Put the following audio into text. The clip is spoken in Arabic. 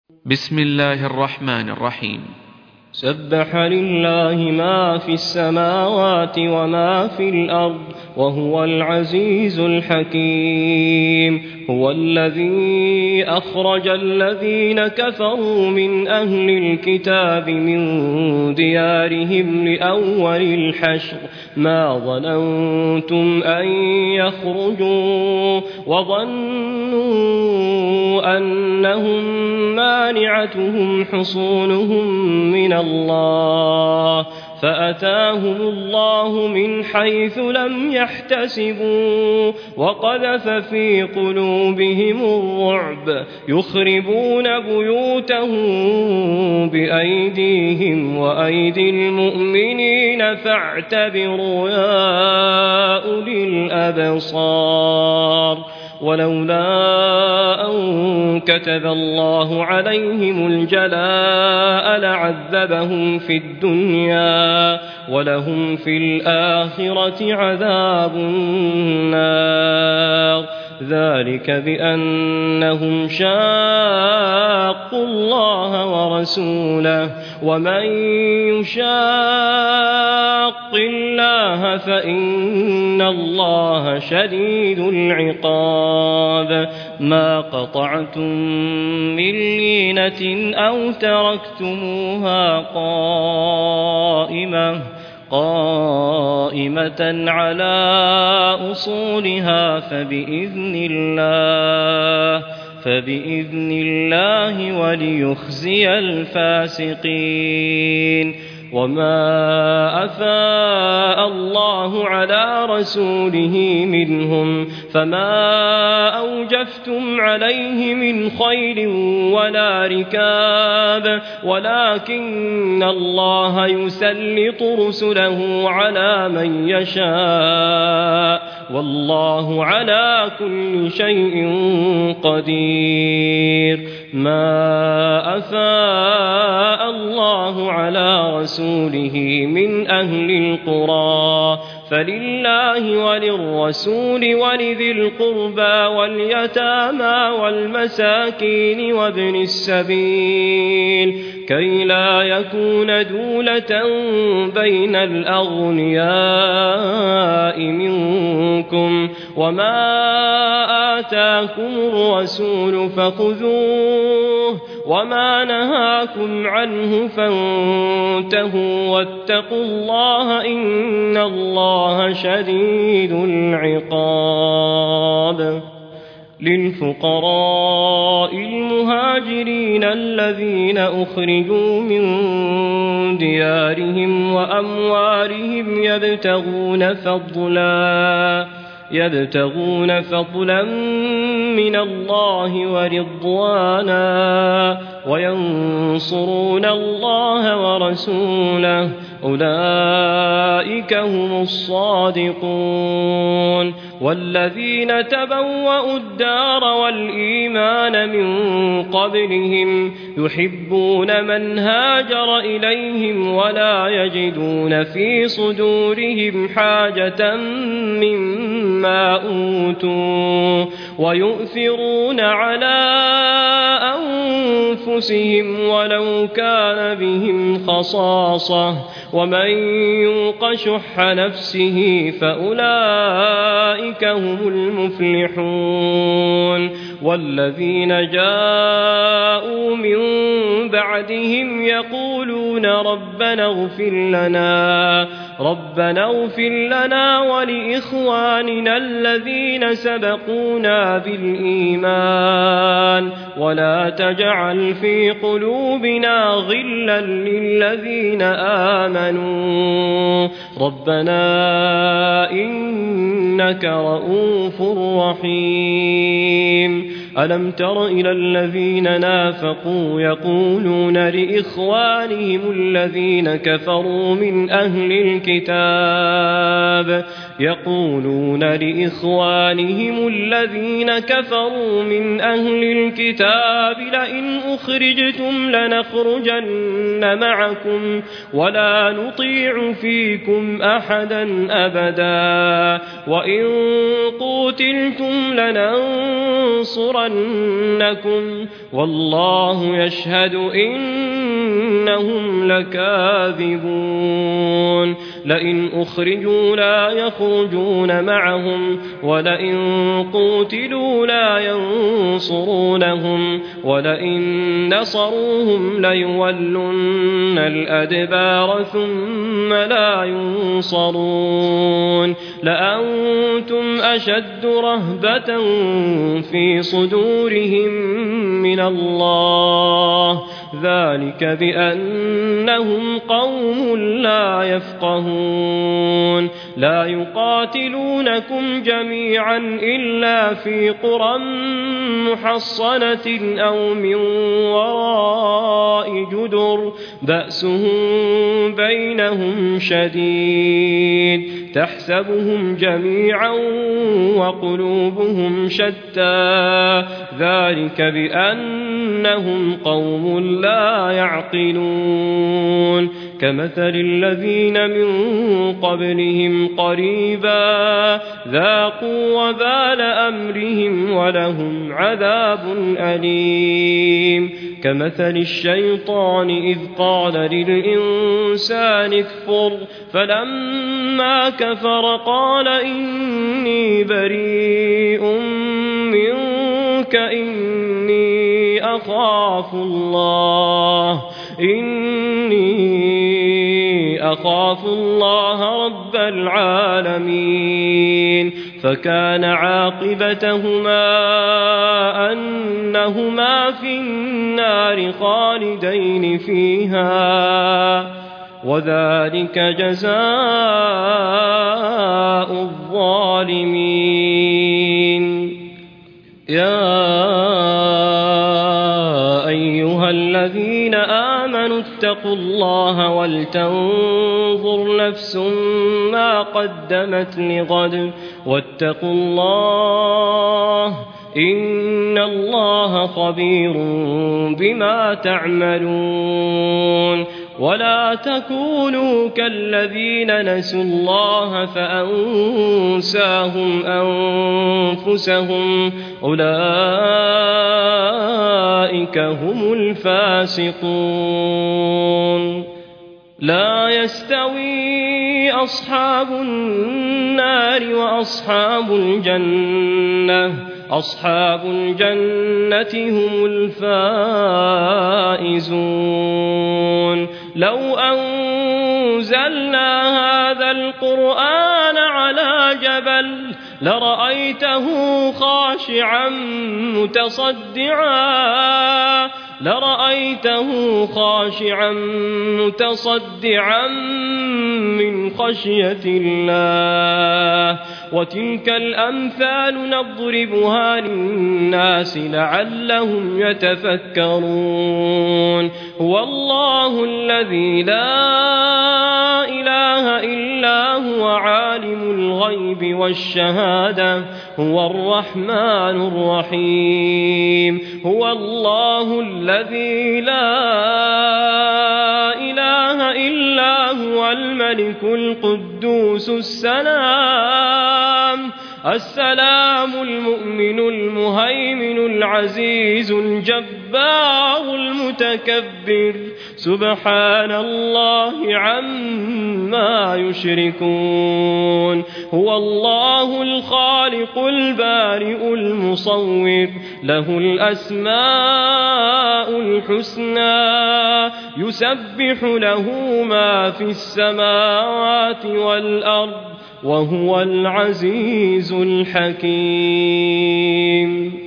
بسم الله الرحمن الرحيم. سبح لله ما في السماوات وما في الأرض وهو العزيز الحكيم. هو الذي أخرج الذين كفروا من أهل الكتاب من ديارهم لأول الحشر ما ظننتم أن يخرجوا وظنوا أنهم مانعتهم حصونهم من الله فأتاهم الله من حيث لم يحتسبوا وقذف في قلوبهم الرعب يخربون بيوتهم بأيديهم وأيدي المؤمنين فاعتبروا يا أولي الأبصار. ولولا أن كتب الله عليهم الجلاء لعذبهم في الدنيا ولهم في الآخرة عذاب النار ذلك بأنهم شاقوا الله ورسوله ومن يشاق الله فإن الله شديد العقاب. ما قطعتم من لينة أو تركتموها قائمة على أصولها فبإذن الله وليخزي الفاسقين. وما أفاء الله على رسوله منهم فما أوجفتم عليه من خيل ولا ركاب ولكن الله يسلط رسله على من يشاء والله على كل شيء قدير. ما أفاء الله على رسوله من أهل القرى فلله وللرسول ولذي القربى واليتامى والمساكين وابن السبيل كي لا يكون دولة بين الأغنياء منكم. وما آتاكم الرسول فخذوه وما نهاكم عنه فانتهوا واتقوا الله إن الله شديد العقاب. للفقراء المهاجرين الذين أخرجوا من ديارهم وأموالهم يبتغون فضلا من الله ورضوانا وينصرون الله ورسوله أولئك هم الصادقون. والذين تبوأوا الدار والإيمان من قبلهم يحبون من هاجر إليهم ولا يجدون في صدورهم حاجة مما أوتوا ويؤثرون على أنفسهم ولو كان بهم خصاصة ومن يوق شح نفسه فأولئك هم المفلحون. والذين جاءوا من بعدهم يقولون ربنا اغفر لنا ولإخواننا الذين سبقونا بالإيمان ولا تجعل في قلوبنا غلا للذين آمنوا ربنا إنك رؤوف رحيم. ألم تر إلى الذين نافقوا يقولون لإخوانهم الذين كفروا من أهل الكتاب لئن أخرجتم لنخرجن معكم ولا نطيع فيكم أحدا أبدا وإن قوتلتم لننصرنكم ليرجمنكم والله يشهد إنهم لكاذبون لئن أخرجوا لا يخرجون معهم ولئن قوتلوا لا ينصرونهم ولئن نصروهم ليولن الأدبار ثم لا ينصرون لأنتم أشد رهبة في صدورهم من الله ذلك بأنهم قوم لا يفقهون لا يقاتلونكم جميعا إلا في قرى محصنة أو من وراء جدر بأسهم بينهم شديد تحسبهم جميعا وقلوبهم شتى ذلك بأنهم قوم لا يعقلون كمثل الذين من قبلهم قريبا ذاقوا وبال أمرهم ولهم عذاب أليم كمثل الشيطان إذ قال للإنسان اكفر فلما كفر قال إني بريء منك إني أخاف الله رب العالمين فكان عاقبتهما أنهما في النار خالدين فيها وذلك جزاء الظالمين يا أيها الذين آمنوا اتقوا الله ولتنظر نفس ما قدمت لغد واتقوا الله إن الله خبير بما تعملون ولا تكونوا كالذين نسوا الله فأنساهم أنفسهم أولئك هم الفاسقون لا يستوي أصحاب النار وأصحاب الجنة أصحاب الجنة هم الفائزون لو أنزلنا هذا القرآن على جبل لرأيته خاشعا متصدعا من خشية الله وتلك الأمثال نضربها للناس لعلهم يتفكرون هو الله الذي لا إله إلا هو عالم الغيب والشهادة هو الرحمن الرحيم هو الله الذي لا إله إلا هو الملك القدوس السلام المؤمن المهيمن العزيز الجبار المتكبر سبحان الله عما يشركون هو الله الخالق البارئ المصور له الأسماء الحسنى يسبح له ما في السماوات والأرض وهو العزيز الحكيم